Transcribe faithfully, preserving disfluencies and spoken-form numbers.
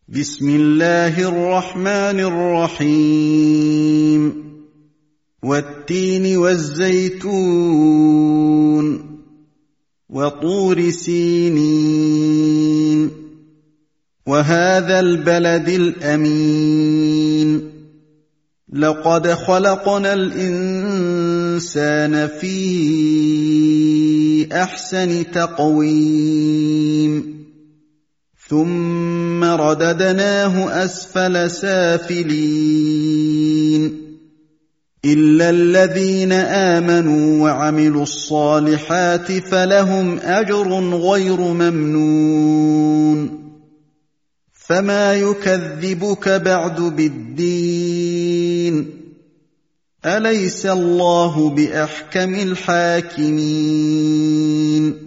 بسم الله الرحمن الرحيم والتين والزيتون وطور سينين وهذا البلد الأمين لقد خلقنا الإنسان في أحسن تقويم ثم رددناه أسفل سافلين إلا الذين آمنوا وعملوا الصالحات فلهم أجر غير ممنون فما يكذبك بعد بالدين أليس الله بأحكم الحاكمين